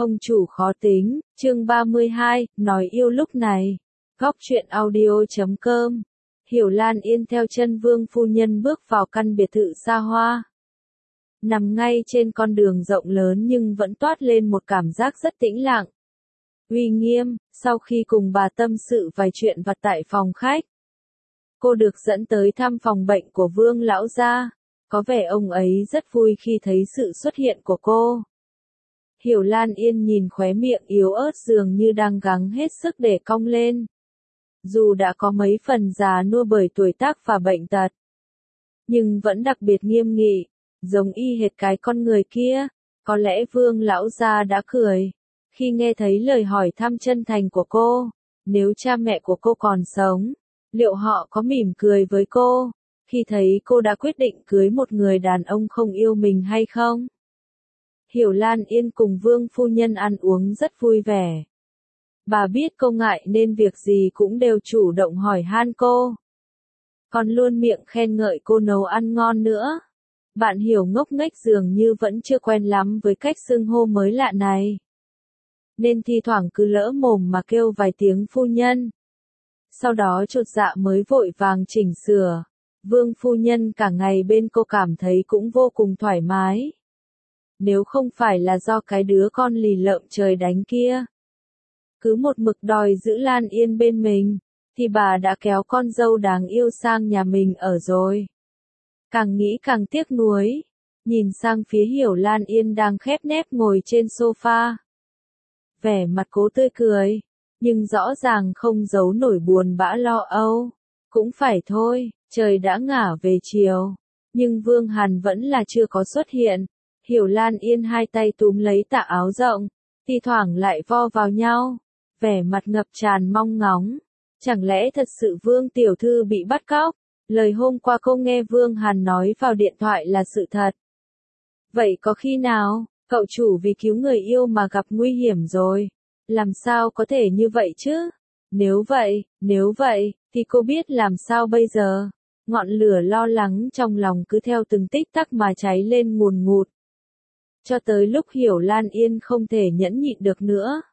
Ông chủ khó tính, chương 32, nói yêu lúc này. Góc truyện audio.com. Hiểu Lan Yên theo chân Vương phu nhân bước vào căn biệt thự xa hoa. Nằm ngay trên con đường rộng lớn nhưng vẫn toát lên một cảm giác rất tĩnh lặng, uy nghiêm. Sau khi cùng bà tâm sự vài chuyện vặt tại phòng khách, cô được dẫn tới thăm phòng bệnh của Vương lão gia. Có vẻ ông ấy rất vui khi thấy sự xuất hiện của cô. Hiểu Lan Yên nhìn khóe miệng yếu ớt dường như đang gắng hết sức để cong lên. Dù đã có mấy phần già nua bởi tuổi tác và bệnh tật, nhưng vẫn đặc biệt nghiêm nghị, giống y hệt cái con người kia. Có lẽ Vương lão gia đã cười khi nghe thấy lời hỏi thăm chân thành của cô. Nếu cha mẹ của cô còn sống, liệu họ có mỉm cười với cô khi thấy cô đã quyết định cưới một người đàn ông không yêu mình hay không? Hiểu Lan Yên cùng Vương phu nhân ăn uống rất vui vẻ. Bà biết cô ngại nên việc gì cũng đều chủ động hỏi han cô. Còn luôn miệng khen ngợi cô nấu ăn ngon nữa. Bạn Hiểu ngốc nghếch dường như vẫn chưa quen lắm với cách xưng hô mới lạ này, nên thi thoảng cứ lỡ mồm mà kêu vài tiếng phu nhân. Sau đó chột dạ mới vội vàng chỉnh sửa. Vương phu nhân cả ngày bên cô cảm thấy cũng vô cùng thoải mái. Nếu không phải là do cái đứa con lì lợm trời đánh kia cứ một mực đòi giữ Lan Yên bên mình, thì bà đã kéo con dâu đáng yêu sang nhà mình ở rồi. Càng nghĩ càng tiếc nuối, nhìn sang phía Hiểu Lan Yên đang khép nép ngồi trên sofa. Vẻ mặt cố tươi cười, nhưng rõ ràng không giấu nổi buồn bã lo âu. Cũng phải thôi, trời đã ngả về chiều, nhưng Vương Hàn vẫn là chưa có xuất hiện. Hiểu Lan Yên hai tay túm lấy tà áo rộng, thi thoảng lại vo vào nhau, vẻ mặt ngập tràn mong ngóng. Chẳng lẽ thật sự Vương tiểu thư bị bắt cóc? Lời hôm qua cô nghe Vương Hàn nói vào điện thoại là sự thật. Vậy có khi nào, cậu chủ vì cứu người yêu mà gặp nguy hiểm rồi? Làm sao có thể như vậy chứ? Nếu vậy, thì cô biết làm sao bây giờ? Ngọn lửa lo lắng trong lòng cứ theo từng tích tắc mà cháy lên ngùn ngụt. Cho tới lúc Hiểu Lan Yên không thể nhẫn nhịn được nữa,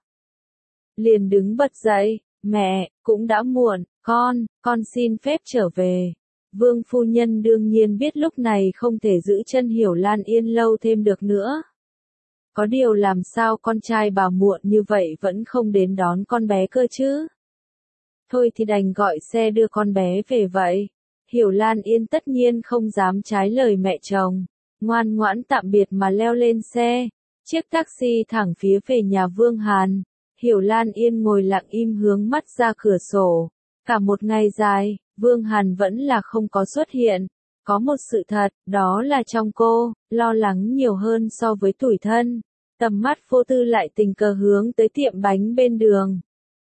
liền đứng bật dậy. Mẹ, cũng đã muộn, con xin phép trở về. Vương phu nhân đương nhiên biết lúc này không thể giữ chân Hiểu Lan Yên lâu thêm được nữa. Có điều làm sao con trai bà muộn như vậy vẫn không đến đón con bé cơ chứ? Thôi thì đành gọi xe đưa con bé về vậy. Hiểu Lan Yên tất nhiên không dám trái lời mẹ chồng, ngoan ngoãn tạm biệt mà leo lên xe. Chiếc taxi thẳng phía về nhà Vương Hàn. Hiểu Lan Yên ngồi lặng im hướng mắt ra cửa sổ. Cả một ngày dài, Vương Hàn vẫn là không có xuất hiện. Có một sự thật, đó là trong cô, lo lắng nhiều hơn so với tủi thân. Tầm mắt vô tư lại tình cờ hướng tới tiệm bánh bên đường.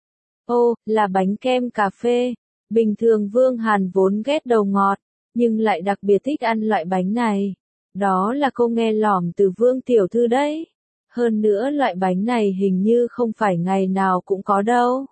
Ô, là bánh kem cà phê. Bình thường Vương Hàn vốn ghét đầu ngọt, nhưng lại đặc biệt thích ăn loại bánh này. Đó là cô nghe lỏm từ Vương tiểu thư đấy. Hơn nữa loại bánh này hình như không phải ngày nào cũng có đâu.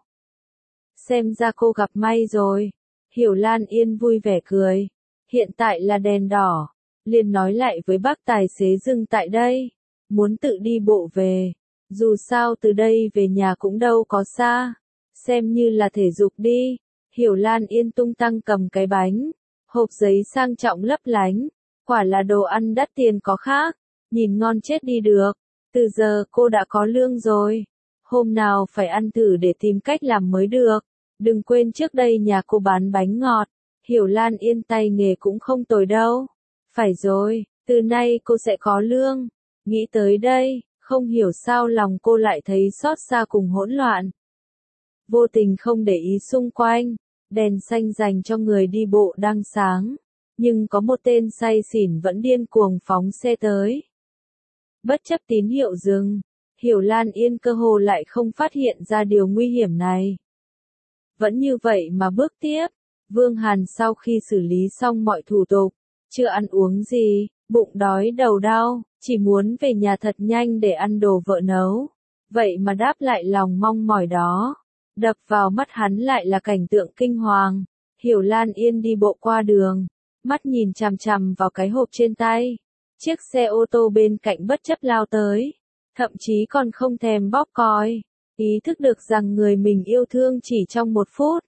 Xem ra cô gặp may rồi. Hiểu Lan Yên vui vẻ cười. Hiện tại là đèn đỏ. Liền nói lại với bác tài xế dừng tại đây. Muốn tự đi bộ về. Dù sao từ đây về nhà cũng đâu có xa. Xem như là thể dục đi. Hiểu Lan Yên tung tăng cầm cái bánh. Hộp giấy sang trọng lấp lánh. Quả là đồ ăn đắt tiền có khác. Nhìn ngon chết đi được. Từ giờ cô đã có lương rồi. Hôm nào phải ăn thử để tìm cách làm mới được. Đừng quên trước đây nhà cô bán bánh ngọt. Hiểu Lan Yên tay nghề cũng không tồi đâu. Phải rồi, từ nay cô sẽ có lương. Nghĩ tới đây, không hiểu sao lòng cô lại thấy xót xa cùng hỗn loạn. Vô tình không để ý xung quanh, đèn xanh dành cho người đi bộ đang sáng. Nhưng có một tên say xỉn vẫn điên cuồng phóng xe tới. Bất chấp tín hiệu dừng, Hiểu Lan Yên cơ hồ lại không phát hiện ra điều nguy hiểm này. Vẫn như vậy mà bước tiếp. Vương Hàn sau khi xử lý xong mọi thủ tục, chưa ăn uống gì, bụng đói đầu đau, chỉ muốn về nhà thật nhanh để ăn đồ vợ nấu. Vậy mà đáp lại lòng mong mỏi đó. Đập vào mắt hắn lại là cảnh tượng kinh hoàng. Hiểu Lan Yên đi bộ qua đường, mắt nhìn chằm chằm vào cái hộp trên tay. Chiếc xe ô tô bên cạnh bất chấp lao tới. thậm chí còn không thèm bóp còi, ý thức được rằng người mình yêu thương chỉ trong 1 phút.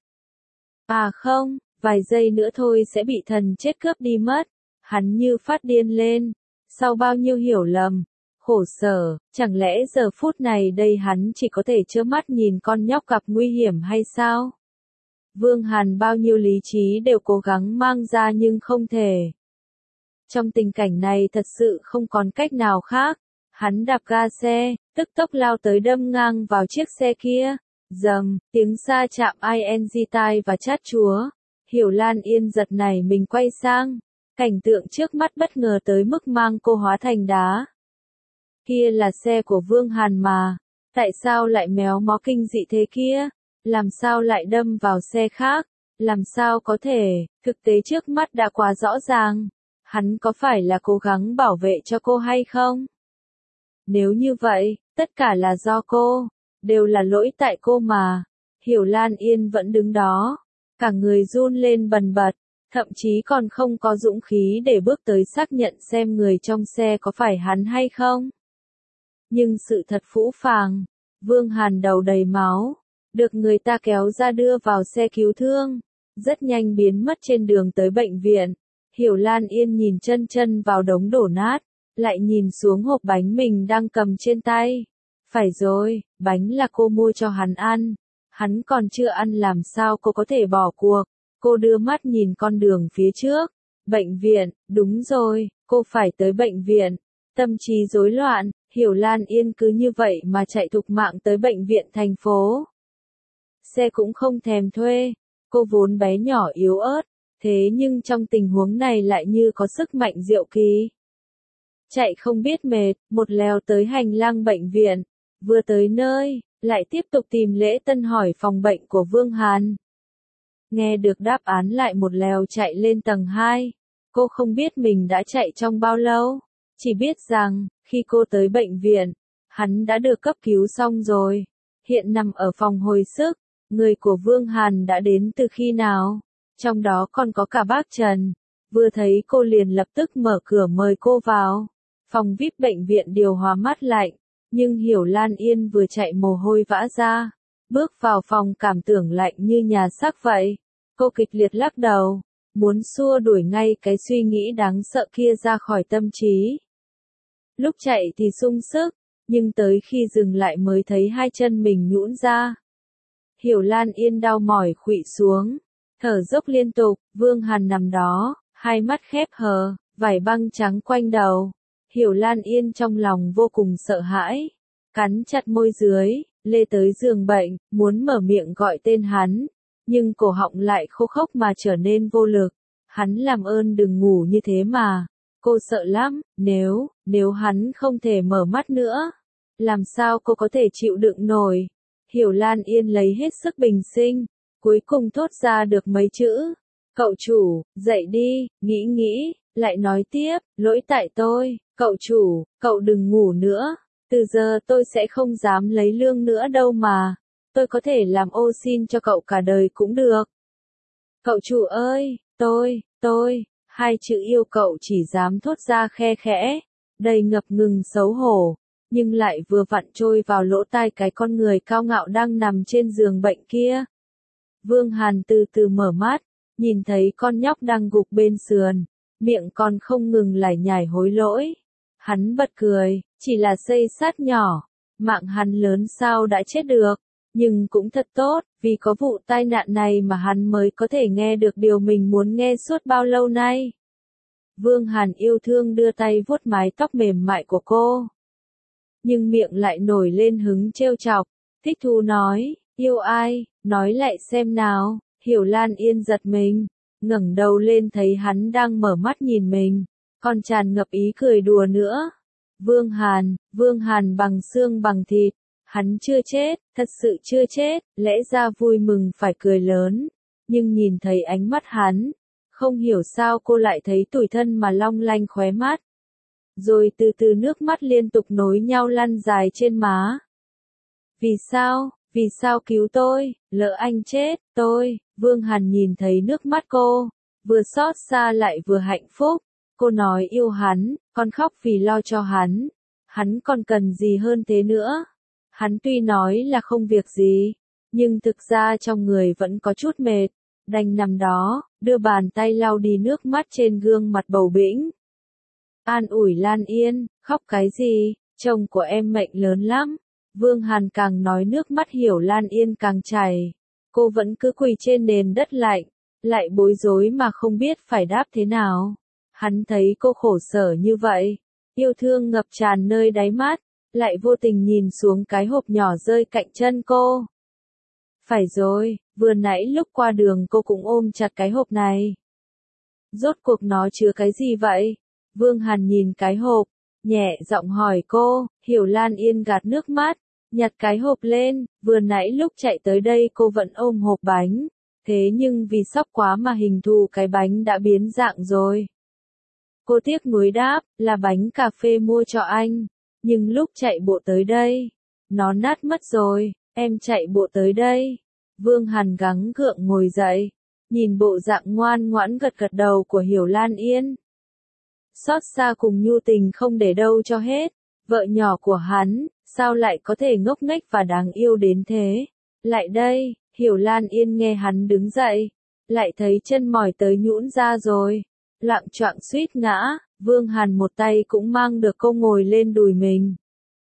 À không, vài giây nữa thôi sẽ bị thần chết cướp đi mất. Hắn như phát điên lên. Sau bao nhiêu hiểu lầm, khổ sở, chẳng lẽ giờ phút này đây hắn chỉ có thể trơ mắt nhìn con nhóc gặp nguy hiểm hay sao? Vương Hàn bao nhiêu lý trí đều cố gắng mang ra nhưng không thể. Trong tình cảnh này thật sự không còn cách nào khác. Hắn đạp ga xe, tức tốc lao tới đâm ngang vào chiếc xe kia. Dầm, tiếng va chạm ing tai và chát chúa. Hiểu Lan Yên giật nảy mình quay sang. Cảnh tượng trước mắt bất ngờ tới mức mang cô hóa thành đá. Kia là xe của Vương Hàn mà. Tại sao lại méo mó kinh dị thế kia? Làm sao lại đâm vào xe khác? Làm sao có thể? Thực tế trước mắt đã quá rõ ràng. Hắn có phải là cố gắng bảo vệ cho cô hay không? Nếu như vậy, tất cả là do cô. Đều là lỗi tại cô mà. Hiểu Lan Yên vẫn đứng đó. Cả người run lên bần bật. Thậm chí còn không có dũng khí để bước tới xác nhận xem người trong xe có phải hắn hay không. Nhưng sự thật phũ phàng. Vương Hàn đầu đầy máu. Được người ta kéo ra đưa vào xe cứu thương. Rất nhanh biến mất trên đường tới bệnh viện. Hiểu Lan Yên nhìn chân vào đống đổ nát. Lại nhìn xuống hộp bánh mình đang cầm trên tay. Phải rồi, bánh là cô mua cho hắn ăn. Hắn còn chưa ăn làm sao cô có thể bỏ cuộc. Cô đưa mắt nhìn con đường phía trước. Bệnh viện, đúng rồi, cô phải tới bệnh viện. Tâm trí rối loạn, Hiểu Lan Yên cứ như vậy mà chạy thục mạng tới bệnh viện thành phố. Xe cũng không thèm thuê. Cô vốn bé nhỏ yếu ớt, thế nhưng trong tình huống này lại như có sức mạnh diệu kỳ. Chạy không biết mệt, một lèo tới hành lang bệnh viện. Vừa tới nơi, lại tiếp tục tìm Lễ Tân hỏi phòng bệnh của Vương Hàn. Nghe được đáp án lại một lèo chạy lên tầng 2. Cô không biết mình đã chạy trong bao lâu. Chỉ biết rằng, khi cô tới bệnh viện, hắn đã được cấp cứu xong rồi. Hiện nằm ở phòng hồi sức. Người của Vương Hàn đã đến từ khi nào? Trong đó còn có cả bác Trần. Vừa thấy cô liền lập tức mở cửa mời cô vào. Phòng VIP bệnh viện điều hòa mát lạnh. Nhưng Hiểu Lan Yên vừa chạy mồ hôi vã ra. Bước vào phòng cảm tưởng lạnh như nhà xác vậy. Cô kịch liệt lắc đầu. Muốn xua đuổi ngay cái suy nghĩ đáng sợ kia ra khỏi tâm trí. Lúc chạy thì sung sức. Nhưng tới khi dừng lại mới thấy hai chân mình nhũn ra. Hiểu Lan Yên đau mỏi khuỵu xuống. Thở dốc liên tục. Vương Hàn nằm đó. Hai mắt khép hờ. Vải băng trắng quanh đầu. Hiểu Lan Yên trong lòng vô cùng sợ hãi. Cắn chặt môi dưới. Lê tới giường bệnh. Muốn mở miệng gọi tên hắn. Nhưng cổ họng lại khô khốc mà trở nên vô lực. Hắn làm ơn đừng ngủ như thế mà. Cô sợ lắm. Nếu hắn không thể mở mắt nữa. Làm sao cô có thể chịu đựng nổi. Hiểu Lan Yên lấy hết sức bình sinh. Cuối cùng thốt ra được mấy chữ. Cậu chủ, dậy đi, nghĩ, lại nói tiếp, lỗi tại tôi, cậu chủ, cậu đừng ngủ nữa. Từ giờ tôi sẽ không dám lấy lương nữa đâu mà. Tôi có thể làm ô xin cho cậu cả đời cũng được. Cậu chủ ơi, tôi, hai chữ yêu cậu chỉ dám thốt ra khe khẽ, đầy ngập ngừng xấu hổ, nhưng lại vừa vặn trôi vào lỗ tai cái con người cao ngạo đang nằm trên giường bệnh kia. Vương Hàn từ từ mở mắt, nhìn thấy con nhóc đang gục bên sườn, miệng còn không ngừng lải nhải hối lỗi. Hắn bật cười, chỉ là xây sát nhỏ, mạng hắn lớn sao đã chết được. Nhưng cũng thật tốt, vì có vụ tai nạn này mà hắn mới có thể nghe được điều mình muốn nghe suốt bao lâu nay. Vương Hàn yêu thương đưa tay vuốt mái tóc mềm mại của cô. Nhưng miệng lại nổi lên hứng trêu chọc, thích thú nói, yêu ai, nói lại xem nào. Hiểu Lan Yên giật mình, ngẩng đầu lên thấy hắn đang mở mắt nhìn mình, còn tràn ngập ý cười đùa nữa. Vương Hàn bằng xương bằng thịt. Hắn chưa chết, thật sự chưa chết, lẽ ra vui mừng phải cười lớn. Nhưng nhìn thấy ánh mắt hắn, không hiểu sao cô lại thấy tủi thân mà long lanh khóe mắt. Rồi từ từ nước mắt liên tục nối nhau lăn dài trên má. Vì sao cứu tôi, lỡ anh chết, Vương Hàn nhìn thấy nước mắt cô, vừa xót xa lại vừa hạnh phúc. Cô nói yêu hắn, còn khóc vì lo cho hắn. Hắn còn cần gì hơn thế nữa? Hắn tuy nói là không việc gì, nhưng thực ra trong người vẫn có chút mệt, đành nằm đó, đưa bàn tay lau đi nước mắt trên gương mặt bầu bĩnh. An ủi Lan Yên, khóc cái gì, chồng của em mệnh lớn lắm. Vương Hàn càng nói nước mắt Hiểu Lan Yên càng chảy. Cô vẫn cứ quỳ trên nền đất lạnh, lại bối rối mà không biết phải đáp thế nào. Hắn thấy cô khổ sở như vậy, yêu thương ngập tràn nơi đáy mắt, lại vô tình nhìn xuống cái hộp nhỏ rơi cạnh chân cô. Phải rồi, vừa nãy lúc qua đường cô cũng ôm chặt cái hộp này. Rốt cuộc nó chứa cái gì vậy? Vương Hàn nhìn cái hộp, nhẹ giọng hỏi cô. Hiểu Lan Yên gạt nước mắt, nhặt cái hộp lên, vừa nãy lúc chạy tới đây cô vẫn ôm hộp bánh, thế nhưng vì sốc quá mà hình thù cái bánh đã biến dạng rồi. Cô tiếc nuối đáp, là bánh cà phê mua cho anh, nhưng lúc chạy bộ tới đây, nó nát mất rồi, em chạy bộ tới đây. Vương Hàn gắng gượng ngồi dậy, nhìn bộ dạng ngoan ngoãn gật gật đầu của Hiểu Lan Yên. Xót xa cùng nhu tình không để đâu cho hết, vợ nhỏ của hắn, sao lại có thể ngốc nghếch và đáng yêu đến thế? Lại đây, Hiểu Lan Yên nghe hắn đứng dậy, lại thấy chân mỏi tới nhũn ra rồi, loạng choạng suýt ngã, Vương Hàn một tay cũng mang được cô ngồi lên đùi mình.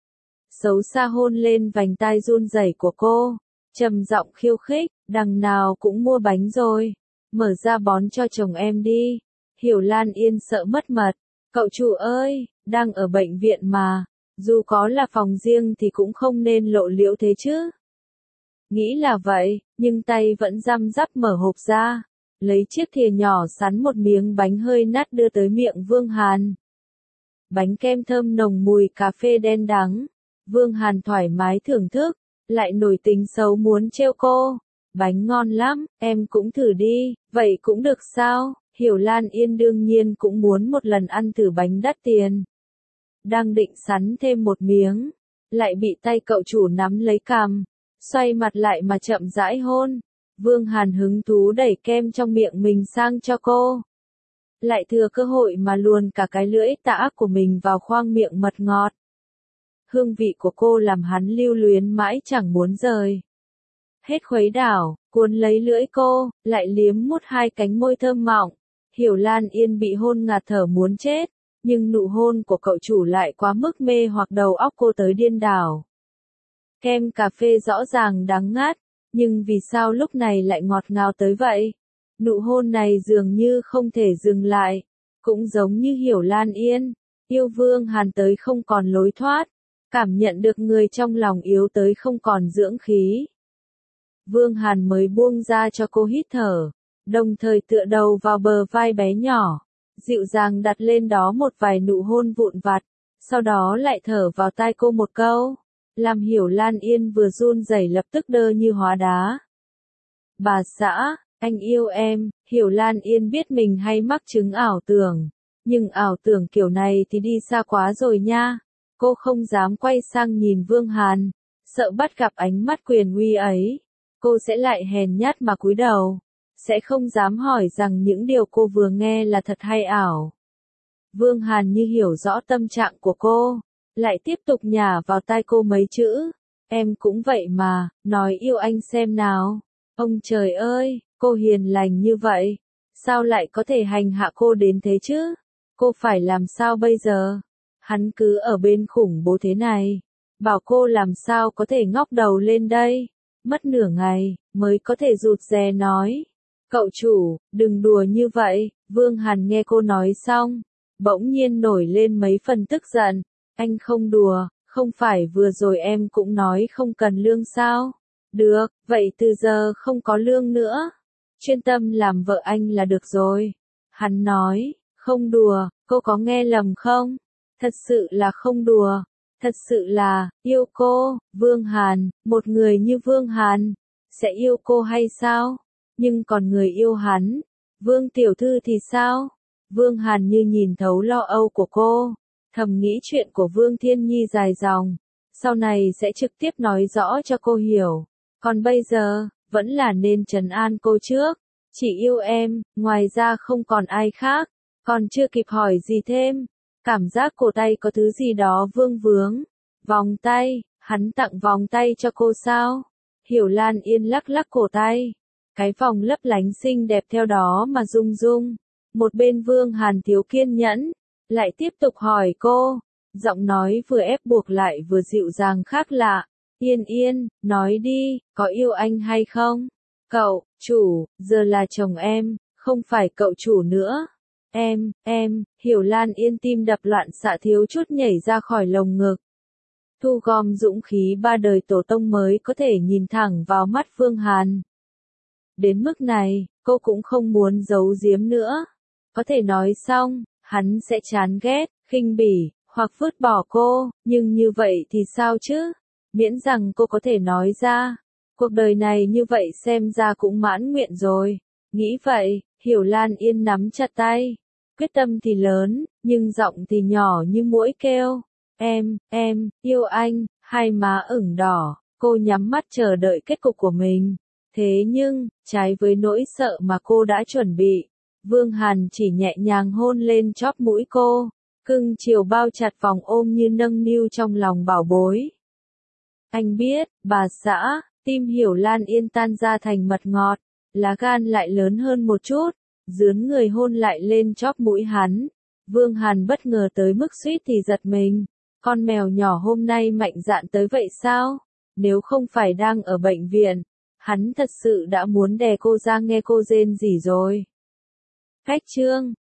Xấu xa hôn lên vành tai run rẩy của cô, trầm giọng khiêu khích, đằng nào cũng mua bánh rồi, mở ra bón cho chồng em đi. Hiểu Lan Yên sợ mất mật, cậu chủ ơi, đang ở bệnh viện mà, dù có là phòng riêng thì cũng không nên lộ liễu thế chứ. Nghĩ là vậy, nhưng tay vẫn răm rắp mở hộp ra, lấy chiếc thìa nhỏ sắn một miếng bánh hơi nát đưa tới miệng Vương Hàn. Bánh kem thơm nồng mùi cà phê đen đắng, Vương Hàn thoải mái thưởng thức, lại nổi tính xấu muốn trêu cô. Bánh ngon lắm, em cũng thử đi, vậy cũng được sao? Hiểu Lan Yên đương nhiên cũng muốn một lần ăn thử bánh đắt tiền. Đang định sắn thêm một miếng, lại bị tay cậu chủ nắm lấy cằm, xoay mặt lại mà chậm rãi hôn. Vương Hàn hứng thú đẩy kem trong miệng mình sang cho cô. Lại thừa cơ hội mà luồn cả cái lưỡi tà ác của mình vào khoang miệng mật ngọt. Hương vị của cô làm hắn lưu luyến mãi chẳng muốn rời. Hết khuấy đảo, cuốn lấy lưỡi cô, lại liếm mút hai cánh môi thơm mọng. Hiểu Lan Yên bị hôn ngạt thở muốn chết, nhưng nụ hôn của cậu chủ lại quá mức mê hoặc đầu óc cô tới điên đảo. Kem cà phê rõ ràng đắng ngắt, nhưng vì sao lúc này lại ngọt ngào tới vậy? Nụ hôn này dường như không thể dừng lại, cũng giống như Hiểu Lan Yên, yêu Vương Hàn tới không còn lối thoát, cảm nhận được người trong lòng yếu tới không còn dưỡng khí. Vương Hàn mới buông ra cho cô hít thở, đồng thời tựa đầu vào bờ vai bé nhỏ, dịu dàng đặt lên đó một vài nụ hôn vụn vặt, sau đó lại thở vào tai cô một câu, làm Hiểu Lan Yên vừa run rẩy lập tức đơ như hóa đá. Bà xã, anh yêu em. Hiểu Lan Yên biết mình hay mắc chứng ảo tưởng, nhưng ảo tưởng kiểu này thì đi xa quá rồi nha. Cô không dám quay sang nhìn Vương Hàn, sợ bắt gặp ánh mắt quyền uy ấy, cô sẽ lại hèn nhát mà cúi đầu, sẽ không dám hỏi rằng những điều cô vừa nghe là thật hay ảo. Vương Hàn như hiểu rõ tâm trạng của cô, lại tiếp tục nhả vào tai cô mấy chữ, em cũng vậy mà, nói yêu anh xem nào. Ông trời ơi, cô hiền lành như vậy, sao lại có thể hành hạ cô đến thế chứ? Cô phải làm sao bây giờ? Hắn cứ ở bên khủng bố thế này, bảo cô làm sao có thể ngóc đầu lên đây? Mất nửa ngày, mới có thể rụt rè nói. Cậu chủ, đừng đùa như vậy. Vương Hàn nghe cô nói xong, bỗng nhiên nổi lên mấy phần tức giận. Anh không đùa, không phải vừa rồi em cũng nói không cần lương sao? Được, vậy từ giờ không có lương nữa. Chuyên tâm làm vợ anh là được rồi. Hắn nói, không đùa, cô có nghe lầm không? Thật sự là không đùa. Thật sự là, yêu cô. Vương Hàn, một người như Vương Hàn, sẽ yêu cô hay sao? Nhưng còn người yêu hắn, Vương Tiểu Thư thì sao? Vương Hàn như nhìn thấu lo âu của cô, thầm nghĩ chuyện của Vương Thiên Nhi dài dòng, sau này sẽ trực tiếp nói rõ cho cô hiểu. Còn bây giờ, vẫn là nên trấn an cô trước. Chỉ yêu em, ngoài ra không còn ai khác. Còn chưa kịp hỏi gì thêm, Cảm giác cổ tay có thứ gì đó vương vướng. Vòng tay, hắn tặng vòng tay cho cô sao? Hiểu Lan Yên lắc lắc cổ tay. Cái vòng lấp lánh xinh đẹp theo đó mà rung rung. Một bên Vương Hàn thiếu kiên nhẫn, lại tiếp tục hỏi cô. Giọng nói vừa ép buộc lại vừa dịu dàng khác lạ. Yên Yên, nói đi, có yêu anh hay không? Cậu, chủ, giờ là chồng em, không phải cậu chủ nữa. Em, Hiểu Lan Yên tim đập loạn xạ thiếu chút nhảy ra khỏi lồng ngực. Thu gom dũng khí ba đời tổ tông mới có thể nhìn thẳng vào mắt Vương Hàn. Đến mức này, cô cũng không muốn giấu giếm nữa. Có thể nói xong, hắn sẽ chán ghét, khinh bỉ, hoặc vứt bỏ cô, nhưng như vậy thì sao chứ? Miễn rằng cô có thể nói ra. Cuộc đời này như vậy xem ra cũng mãn nguyện rồi. Nghĩ vậy, Hiểu Lan Yên nắm chặt tay. Quyết tâm thì lớn, nhưng giọng thì nhỏ như muỗi kêu. Em, yêu anh, hai má ửng đỏ, cô nhắm mắt chờ đợi kết cục của mình. Thế nhưng, trái với nỗi sợ mà cô đã chuẩn bị, Vương Hàn chỉ nhẹ nhàng hôn lên chóp mũi cô, cưng chiều bao chặt vòng ôm như nâng niu trong lòng bảo bối. Anh biết, bà xã, tim Hiểu Lan Yên tan ra thành mật ngọt, lá gan lại lớn hơn một chút, dướn người hôn lại lên chóp mũi hắn. Vương Hàn bất ngờ tới mức suýt thì giật mình. Con mèo nhỏ hôm nay mạnh dạn tới vậy sao? Nếu không phải đang ở bệnh viện, hắn thật sự đã muốn đè cô ra nghe cô rên rỉ rồi. Khách trương,